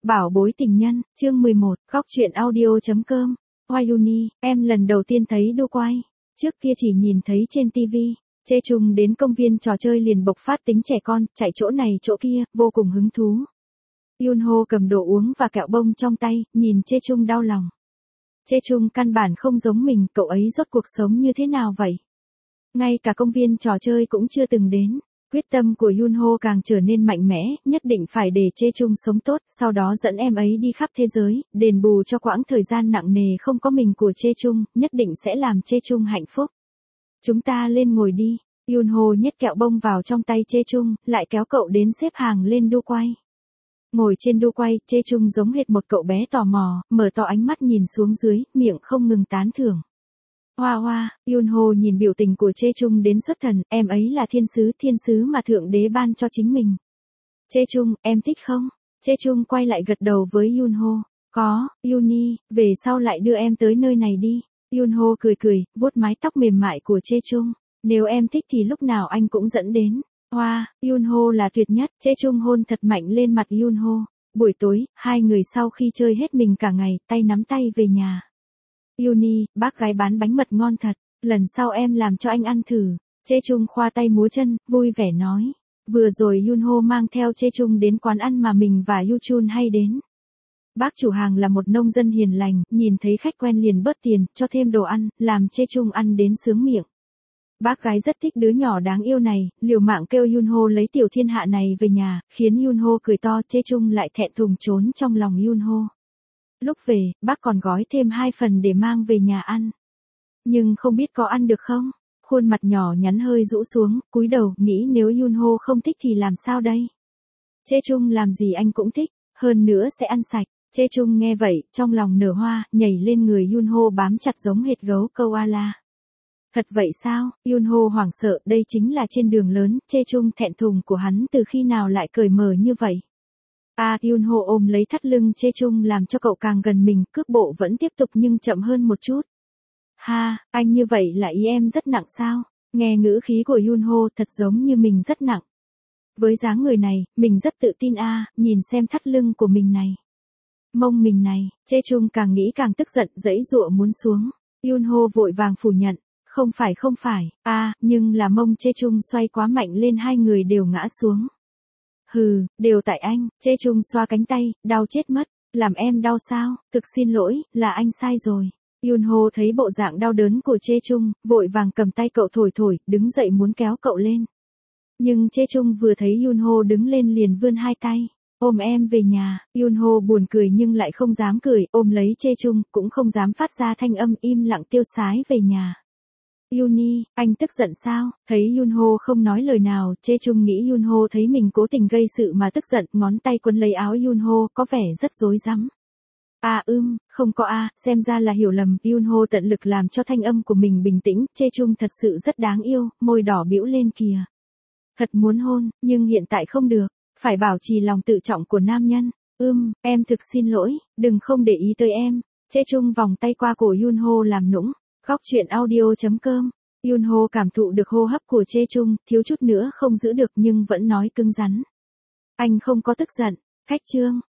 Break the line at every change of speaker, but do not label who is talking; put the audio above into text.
Bảo bối tình nhân, chương 11, góc truyện audio.com. Hoa Uni, em lần đầu tiên thấy đu quay. Trước kia chỉ nhìn thấy trên TV. Chê Chung đến công viên trò chơi liền bộc phát tính trẻ con, chạy chỗ này chỗ kia, vô cùng hứng thú. Yunho cầm đồ uống và kẹo bông trong tay, nhìn Chê Chung đau lòng. Chê Chung căn bản không giống mình, cậu ấy rốt cuộc sống như thế nào vậy? Ngay cả công viên trò chơi cũng chưa từng đến. Quyết tâm của Yunho càng trở nên mạnh mẽ, nhất định phải để Chê Chung sống tốt, sau đó dẫn em ấy đi khắp thế giới, đền bù cho quãng thời gian nặng nề không có mình của Chê Chung, nhất định sẽ làm Chê Chung hạnh phúc. Chúng ta lên ngồi đi. Yunho nhét kẹo bông vào trong tay Chê Chung, lại kéo cậu đến xếp hàng lên đu quay. Ngồi trên đu quay, Chê Chung giống hệt một cậu bé tò mò, mở to ánh mắt nhìn xuống dưới, miệng không ngừng tán thưởng. Hoa hoa, Yunho nhìn biểu tình của Chê Chung đến xuất thần, em ấy là thiên sứ mà thượng đế ban cho chính mình. Chê Chung, em thích không? Chê Chung quay lại gật đầu với Yunho. Có, Yuni, về sau lại đưa em tới nơi này đi. Yunho cười cười, vuốt mái tóc mềm mại của Chê Chung. Nếu em thích thì lúc nào anh cũng dẫn đến. Hoa, Yunho là tuyệt nhất. Chê Chung hôn thật mạnh lên mặt Yunho. Buổi tối, hai người sau khi chơi hết mình cả ngày, tay nắm tay về nhà. Uni, bác gái bán bánh mật ngon thật, lần sau em làm cho anh ăn thử. Chê Chung khoa tay múa chân, vui vẻ nói. Vừa rồi Yunho mang theo Chê Chung đến quán ăn mà mình và Yuchun hay đến. Bác chủ hàng là một nông dân hiền lành, nhìn thấy khách quen liền bớt tiền, cho thêm đồ ăn, làm Chê Chung ăn đến sướng miệng. Bác gái rất thích đứa nhỏ đáng yêu này, liều mạng kêu Yunho lấy tiểu thiên hạ này về nhà, khiến Yunho cười to, Chê Chung lại thẹn thùng trốn trong lòng Yunho. Lúc về, bác còn gói thêm 2 phần để mang về nhà ăn. Nhưng không biết có ăn được không? Khuôn mặt nhỏ nhắn hơi rũ xuống, cúi đầu, nghĩ nếu Yunho không thích thì làm sao đây? Chê Chung làm gì anh cũng thích, hơn nữa sẽ ăn sạch. Chê Chung nghe vậy, trong lòng nở hoa, nhảy lên người Yunho bám chặt giống hệt gấu koala. Thật vậy sao? Yunho hoảng sợ, đây chính là trên đường lớn, Chê Chung thẹn thùng của hắn từ khi nào lại cởi mở như vậy? Yunho ôm lấy thắt lưng Chê Chung làm cho cậu càng gần mình, cước bộ vẫn tiếp tục nhưng chậm hơn một chút. Ha, anh như vậy là ý em rất nặng sao? Nghe ngữ khí của Yunho thật giống như mình rất nặng. Với dáng người này, mình rất tự tin nhìn xem thắt lưng của mình này. Mông mình này, Chê Chung càng nghĩ càng tức giận, giãy giụa muốn xuống. Yunho vội vàng phủ nhận. Không phải, nhưng là mông Chê Chung xoay quá mạnh lên hai người đều ngã xuống. Hừ, đều tại anh. Chê Chung xoa cánh tay, đau chết mất. Làm em đau sao? Thực xin lỗi, là anh sai rồi. Yunho thấy bộ dạng đau đớn của Chê Chung, vội vàng cầm tay cậu thổi, đứng dậy muốn kéo cậu lên. Nhưng Chê Chung vừa thấy Yunho đứng lên liền vươn hai tay. Ôm em về nhà. Yunho buồn cười nhưng lại không dám cười, ôm lấy Chê Chung, cũng không dám phát ra thanh âm, im lặng tiêu sái về nhà. Uni, anh tức giận sao? Thấy Yunho không nói lời nào, Chê Chung nghĩ Yunho thấy mình cố tình gây sự mà tức giận, ngón tay quấn lấy áo Yunho, có vẻ rất rối rắm. Không có xem ra là hiểu lầm. Yunho tận lực làm cho thanh âm của mình bình tĩnh, Chê Chung thật sự rất đáng yêu, môi đỏ bĩu lên kìa. Thật muốn hôn, nhưng hiện tại không được, phải bảo trì lòng tự trọng của nam nhân. Em thực xin lỗi, đừng không để ý tới em. Chê Chung vòng tay qua cổ Yunho làm nũng. Góc truyện audio.com. Yunho cảm thụ được hô hấp của Chê Chung, thiếu chút nữa không giữ được nhưng vẫn nói cứng rắn. Anh không có tức giận. Khách trương,